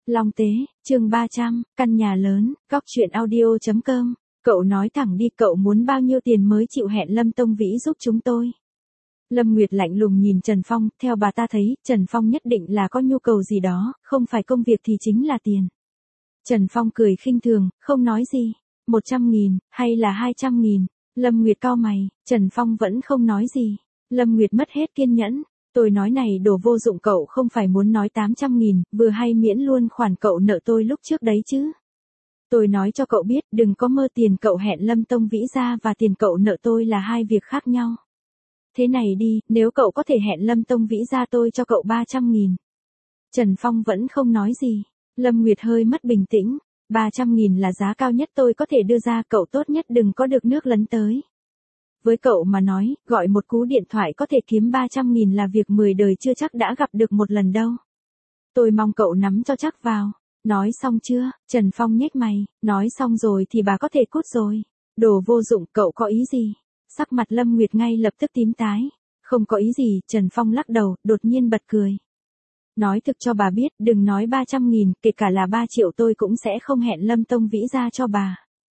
Long Tế, chương 300, căn nhà lớn, góc truyện audio.com. Cậu nói thẳng đi, cậu muốn bao nhiêu tiền mới chịu hẹn Lâm Tông Vĩ giúp chúng tôi? Lâm Nguyệt lạnh lùng nhìn Trần Phong, theo bà ta thấy, Trần Phong nhất định là có nhu cầu gì đó, không phải công việc thì chính là tiền. Trần Phong cười khinh thường, không nói gì. 100.000, hay là 200.000? Lâm Nguyệt cau mày, Trần Phong vẫn không nói gì. Lâm Nguyệt mất hết kiên nhẫn. Tôi nói này đồ vô dụng, cậu không phải muốn nói 800.000, vừa hay miễn luôn khoản cậu nợ tôi lúc trước đấy chứ. Tôi nói cho cậu biết, đừng có mơ tiền cậu hẹn Lâm Tông Vĩ ra và tiền cậu nợ tôi là hai việc khác nhau. Thế này đi, nếu cậu có thể hẹn Lâm Tông Vĩ ra tôi cho cậu 300.000. Trần Phong vẫn không nói gì. Lâm Nguyệt hơi mất bình tĩnh. 300.000 là giá cao nhất tôi có thể đưa ra, cậu tốt nhất đừng có được nước lấn tới. Với cậu mà nói, gọi một cú điện thoại có thể kiếm 300.000 là việc 10 đời chưa chắc đã gặp được một lần đâu. Tôi mong cậu nắm cho chắc vào. Nói xong chưa? Trần Phong nhếch mày, nói xong rồi thì bà có thể cút rồi. Đồ vô dụng, cậu có ý gì? Sắc mặt Lâm Nguyệt ngay lập tức tím tái. Không có ý gì, Trần Phong lắc đầu, đột nhiên bật cười. Nói thực cho bà biết, đừng nói 300.000, kể cả là 3 triệu tôi cũng sẽ không hẹn Lâm Tông Vĩ ra cho bà.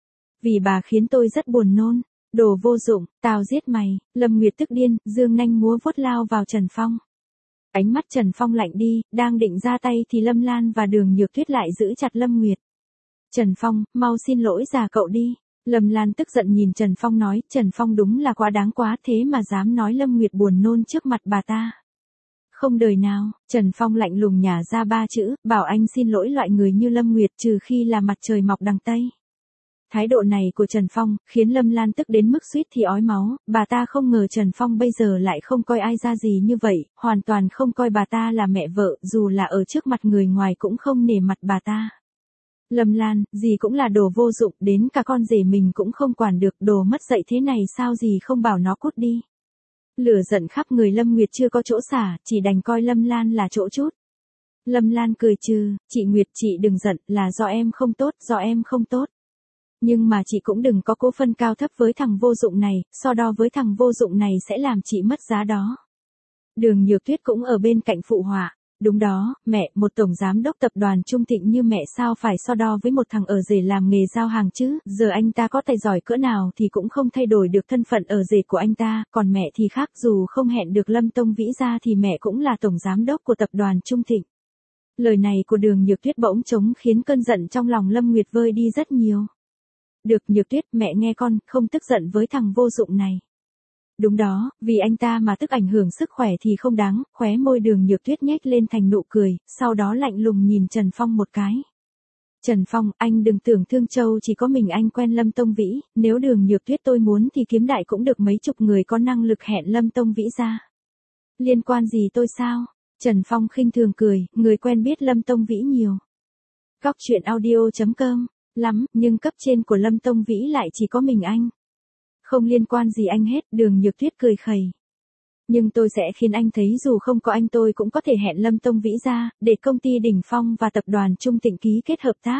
Vì bà khiến tôi rất buồn nôn. Đồ vô dụng, tao giết mày. Lâm Nguyệt tức điên, dương nanh múa vuốt lao vào Trần Phong. Ánh mắt Trần Phong lạnh đi, đang định ra tay thì Lâm Lan và Đường Nhược Tuyết lại giữ chặt Lâm Nguyệt. Trần Phong, mau xin lỗi già cậu đi. Lâm Lan tức giận nhìn Trần Phong nói, Trần Phong đúng là quá đáng quá, thế mà dám nói Lâm Nguyệt buồn nôn trước mặt bà ta. Không đời nào. Trần Phong lạnh lùng nhả ra 3 chữ, bảo anh xin lỗi loại người như Lâm Nguyệt, trừ khi là mặt trời mọc đằng Tây. Thái độ này của Trần Phong, khiến Lâm Lan tức đến mức suýt thì ói máu, bà ta không ngờ Trần Phong bây giờ lại không coi ai ra gì như vậy, hoàn toàn không coi bà ta là mẹ vợ, dù là ở trước mặt người ngoài cũng không nể mặt bà ta. Lâm Lan, gì cũng là đồ vô dụng, đến cả con rể mình cũng không quản được, đồ mất dạy thế này sao gì không bảo nó cút đi. Lửa giận khắp người Lâm Nguyệt chưa có chỗ xả, chỉ đành coi Lâm Lan là chỗ chút. Lâm Lan cười trừ, chị Nguyệt chị đừng giận, là do em không tốt, do em không tốt. Nhưng mà chị cũng đừng có cố phân cao thấp với thằng vô dụng này, so đo với thằng vô dụng này sẽ làm chị mất giá đó. Đường Nhược Tuyết cũng ở bên cạnh phụ họa. Đúng đó, mẹ, một tổng giám đốc tập đoàn Trung Thịnh như mẹ sao phải so đo với một thằng ở rể làm nghề giao hàng chứ, giờ anh ta có tài giỏi cỡ nào thì cũng không thay đổi được thân phận ở rể của anh ta, còn mẹ thì khác, dù không hẹn được Lâm Tông Vĩ ra thì mẹ cũng là tổng giám đốc của tập đoàn Trung Thịnh. Lời này của Đường Nhược Tuyết bỗng trống khiến cơn giận trong lòng Lâm Nguyệt vơi đi rất nhiều. Được Nhược Tuyết, mẹ nghe con, không tức giận với thằng vô dụng này. Đúng đó, vì anh ta mà tức ảnh hưởng sức khỏe thì không đáng, khóe môi Đường Nhược Tuyết nhếch lên thành nụ cười, sau đó lạnh lùng nhìn Trần Phong một cái. Trần Phong, anh đừng tưởng Thương Châu chỉ có mình anh quen Lâm Tông Vĩ, nếu Đường Nhược Tuyết tôi muốn thì kiếm đại cũng được mấy chục người có năng lực hẹn Lâm Tông Vĩ ra. Liên quan gì tôi sao? Trần Phong khinh thường cười, người quen biết Lâm Tông Vĩ nhiều. Góc truyện audio.com. Lắm, nhưng cấp trên của Lâm Tông Vĩ lại chỉ có mình anh. Không liên quan gì anh hết, Đường Nhược Tuyết cười khẩy. Nhưng tôi sẽ khiến anh thấy dù không có anh tôi cũng có thể hẹn Lâm Tông Vĩ ra, để công ty Đỉnh Phong và tập đoàn Trung Thịnh ký kết hợp tác.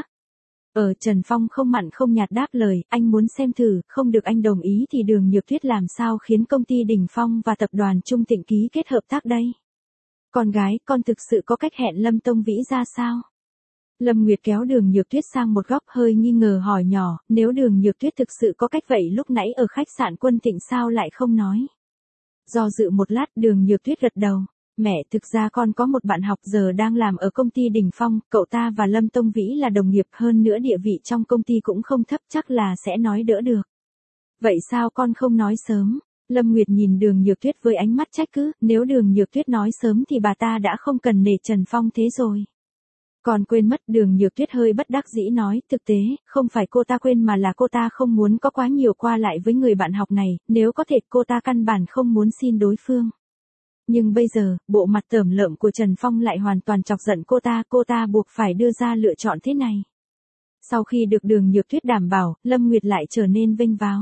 Trần Phong không mặn không nhạt đáp lời, anh muốn xem thử, không được anh đồng ý thì Đường Nhược Tuyết làm sao khiến công ty Đỉnh Phong và tập đoàn Trung Thịnh ký kết hợp tác đây? Con gái, con thực sự có cách hẹn Lâm Tông Vĩ ra sao? Lâm Nguyệt kéo Đường Nhược Tuyết sang một góc hơi nghi ngờ hỏi nhỏ, nếu Đường Nhược Tuyết thực sự có cách vậy lúc nãy ở khách sạn Quân Thịnh sao lại không nói? Do dự một lát Đường Nhược Tuyết gật đầu, mẹ thực ra con có một bạn học giờ đang làm ở công ty Đỉnh Phong, cậu ta và Lâm Tông Vĩ là đồng nghiệp, hơn nữa địa vị trong công ty cũng không thấp, chắc là sẽ nói đỡ được. Vậy sao con không nói sớm? Lâm Nguyệt nhìn Đường Nhược Tuyết với ánh mắt trách cứ, nếu Đường Nhược Tuyết nói sớm thì bà ta đã không cần nể Trần Phong thế rồi. Còn quên mất, Đường Nhược Tuyết hơi bất đắc dĩ nói, thực tế, không phải cô ta quên mà là cô ta không muốn có quá nhiều qua lại với người bạn học này, nếu có thể cô ta căn bản không muốn xin đối phương. Nhưng bây giờ, bộ mặt tởm lợm của Trần Phong lại hoàn toàn chọc giận cô ta buộc phải đưa ra lựa chọn thế này. Sau khi được Đường Nhược Tuyết đảm bảo, Lâm Nguyệt lại trở nên vênh váo.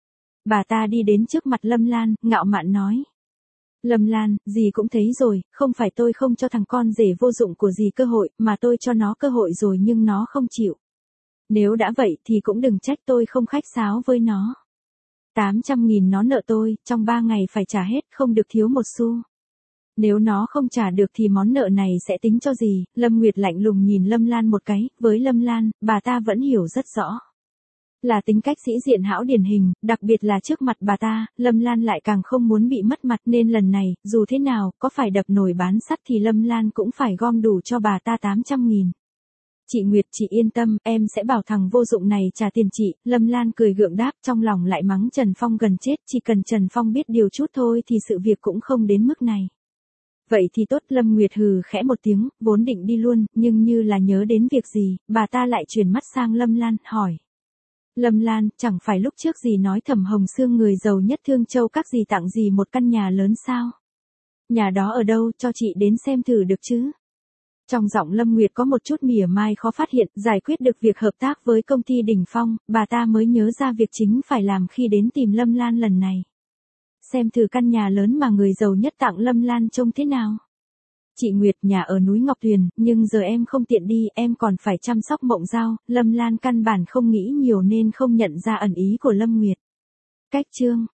Bà ta đi đến trước mặt Lâm Lan, ngạo mạn nói. Lâm Lan, dì cũng thấy rồi, không phải tôi không cho thằng con rể vô dụng của dì cơ hội, mà tôi cho nó cơ hội rồi nhưng nó không chịu. Nếu đã vậy thì cũng đừng trách tôi không khách sáo với nó. 800.000 nó nợ tôi, trong 3 ngày phải trả hết, không được thiếu một xu. Nếu nó không trả được thì món nợ này sẽ tính cho gì? Lâm Nguyệt lạnh lùng nhìn Lâm Lan một cái, với Lâm Lan, bà ta vẫn hiểu rất rõ. Là tính cách sĩ diện hão điển hình, đặc biệt là trước mặt bà ta, Lâm Lan lại càng không muốn bị mất mặt nên lần này, dù thế nào, có phải đập nồi bán sắt thì Lâm Lan cũng phải gom đủ cho bà ta 800.000. Chị Nguyệt, chị yên tâm, em sẽ bảo thằng vô dụng này trả tiền chị. Lâm Lan cười gượng đáp, trong lòng lại mắng Trần Phong gần chết, chỉ cần Trần Phong biết điều chút thôi thì sự việc cũng không đến mức này. Vậy thì tốt. Lâm Nguyệt hừ khẽ một tiếng, vốn định đi luôn, nhưng như là nhớ đến việc gì, bà ta lại chuyển mắt sang Lâm Lan, hỏi. Lâm Lan, chẳng phải lúc trước gì nói Thẩm Hồng Sương người giàu nhất Thương Châu các gì tặng gì một căn nhà lớn sao? Nhà đó ở đâu, cho chị đến xem thử được chứ? Trong giọng Lâm Nguyệt có một chút mỉa mai khó phát hiện, giải quyết được việc hợp tác với công ty Đỉnh Phong, bà ta mới nhớ ra việc chính phải làm khi đến tìm Lâm Lan lần này. Xem thử căn nhà lớn mà người giàu nhất tặng Lâm Lan trông thế nào. Chị Nguyệt, nhà ở núi Ngọc Tuyền, nhưng giờ em không tiện đi, em còn phải chăm sóc Mộng Giao. Lâm Lan căn bản không nghĩ nhiều nên không nhận ra ẩn ý của Lâm Nguyệt. Cách chương